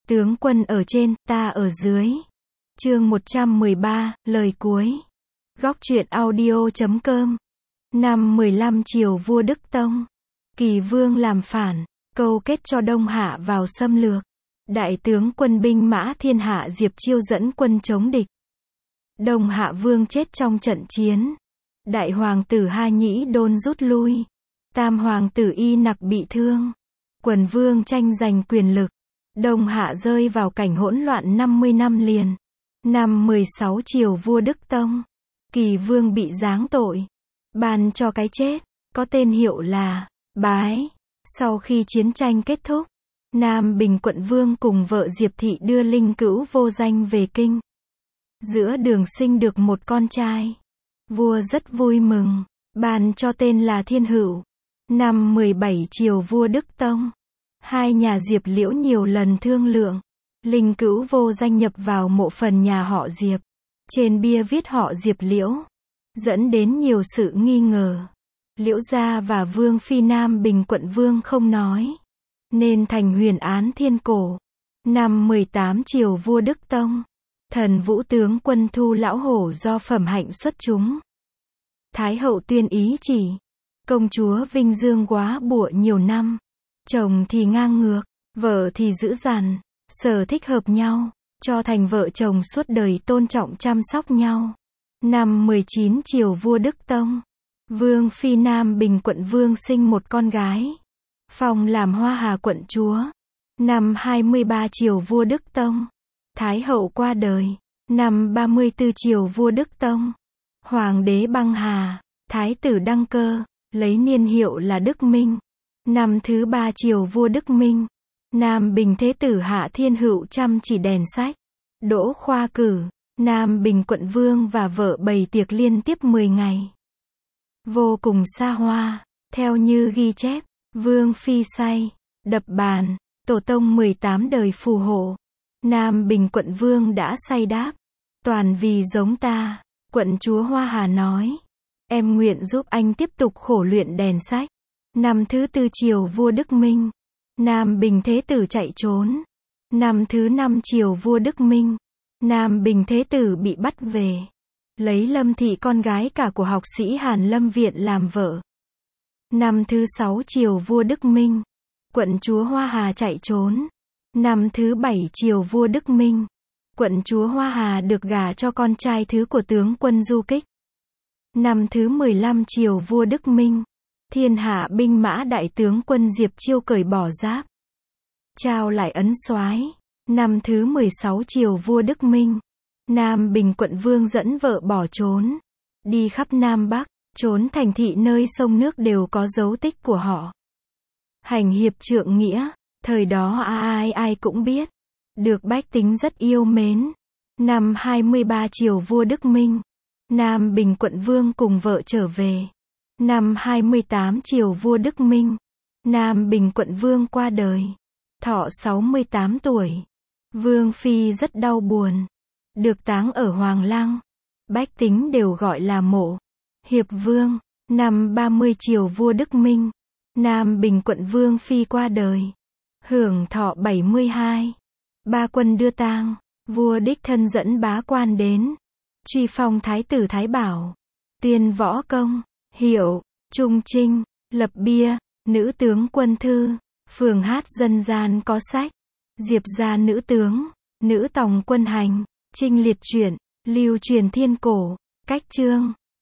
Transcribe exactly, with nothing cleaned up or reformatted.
Tướng quân ở trên, ta ở dưới. Chương một trăm mười ba, lời cuối. Góc truyện audio chấm com. Năm mười lăm Triều vua Đức Tông. Kỳ vương làm phản, câu kết cho Đông Hạ vào xâm lược. Đại tướng quân binh mã thiên hạ Diệp Chiêu dẫn quân chống địch. Đông Hạ vương chết trong trận chiến. Đại hoàng tử Ha Nhĩ Đôn rút lui. Tam hoàng tử Y Nặc bị thương. Quần vương tranh giành quyền lực. Đông Hạ rơi vào cảnh hỗn loạn năm mươi năm liền. Năm mười sáu Triều vua Đức Tông. Kỳ vương bị giáng tội. Ban cho cái chết, có tên hiệu là Bái. Sau khi chiến tranh kết thúc, Nam Bình quận vương cùng vợ Diệp Thị đưa linh cữu vô danh về kinh. Giữa đường sinh được một con trai. Vua rất vui mừng, ban cho tên là Thiên Hữu. Năm mười bảy Triều vua Đức Tông. Hai nhà Diệp Liễu nhiều lần thương lượng. Linh cữu vô danh nhập vào mộ phần nhà họ Diệp. Trên bia viết họ Diệp Liễu. Dẫn đến nhiều sự nghi ngờ. Liễu gia và Vương Phi Nam Bình quận vương không nói. Nên thành huyền án thiên cổ. Năm mười tám Triều vua Đức Tông. Thần vũ tướng quân thu lão hổ do phẩm hạnh xuất chúng. Thái hậu tuyên ý chỉ. Công chúa vinh dương quá bụa nhiều năm. Chồng thì ngang ngược, vợ thì dữ dằn, sở thích hợp nhau, cho thành vợ chồng suốt đời tôn trọng chăm sóc nhau. Năm mười chín Triều vua Đức Tông. Vương Phi Nam Bình quận vương sinh một con gái. Phong làm Hoa Hà quận chúa. Năm hai mươi ba Triều vua Đức Tông. Thái hậu qua đời. Năm ba mươi tư Triều vua Đức Tông. Hoàng đế băng hà. Thái tử đăng cơ, lấy niên hiệu là Đức Minh. Năm thứ ba Triều vua Đức Minh. Nam Bình thế tử Hạ Thiên Hữu chăm chỉ đèn sách. Đỗ khoa cử. Nam Bình quận vương và vợ bày tiệc liên tiếp mười ngày. Vô cùng xa hoa. Theo như ghi chép, Vương Phi say, đập bàn, tổ tông mười tám đời phù hộ. Nam Bình quận vương đã say đáp. Toàn vì giống ta. Quận chúa Hoa Hà nói. Em nguyện giúp anh tiếp tục khổ luyện đèn sách. Năm thứ tư Triều vua Đức Minh. Nam Bình thế tử chạy trốn. Năm thứ năm Triều vua Đức Minh. Nam Bình thế tử bị bắt về. Lấy Lâm Thị con gái cả của học sĩ Hàn Lâm Viện làm vợ. Năm thứ sáu Triều vua Đức Minh. Quận chúa Hoa Hà chạy trốn. Năm thứ bảy Triều vua Đức Minh. Quận chúa Hoa Hà được gả cho con trai thứ của tướng quân Du Kích. Năm thứ mười lăm Triều vua Đức Minh. Thiên hạ binh mã đại tướng quân Diệp Chiêu cởi bỏ giáp. Trao lại ấn soái. Năm thứ mười sáu Triều vua Đức Minh. Nam Bình quận vương dẫn vợ bỏ trốn. Đi khắp Nam Bắc, trốn thành thị nơi sông nước đều có dấu tích của họ. Hành hiệp trượng nghĩa, thời đó ai ai cũng biết. Được bách tính rất yêu mến. Năm hai mươi ba Triều vua Đức Minh. Nam Bình quận vương cùng vợ trở về. Năm hai mươi tám Triều vua Đức Minh. Nam Bình quận vương qua đời. Thọ sáu mươi tám tuổi. Vương Phi rất đau buồn. Được táng ở Hoàng Lăng. Bách tính đều gọi là mộ Hiệp Vương. Năm ba mươi Triều vua Đức Minh. Nam Bình quận vương Phi qua đời. Hưởng thọ bảy mươi hai. Ba quân đưa tang. Vua đích thân dẫn bá quan đến. Truy phong Thái tử Thái Bảo. Tuyên võ công. Hiệu. Trung trinh. Lập bia. Nữ tướng quân thư. Phường hát dân gian có sách. Diệp gia nữ tướng. Nữ tòng quân hành. Trinh liệt truyện. Lưu truyền thiên cổ. Cách chương.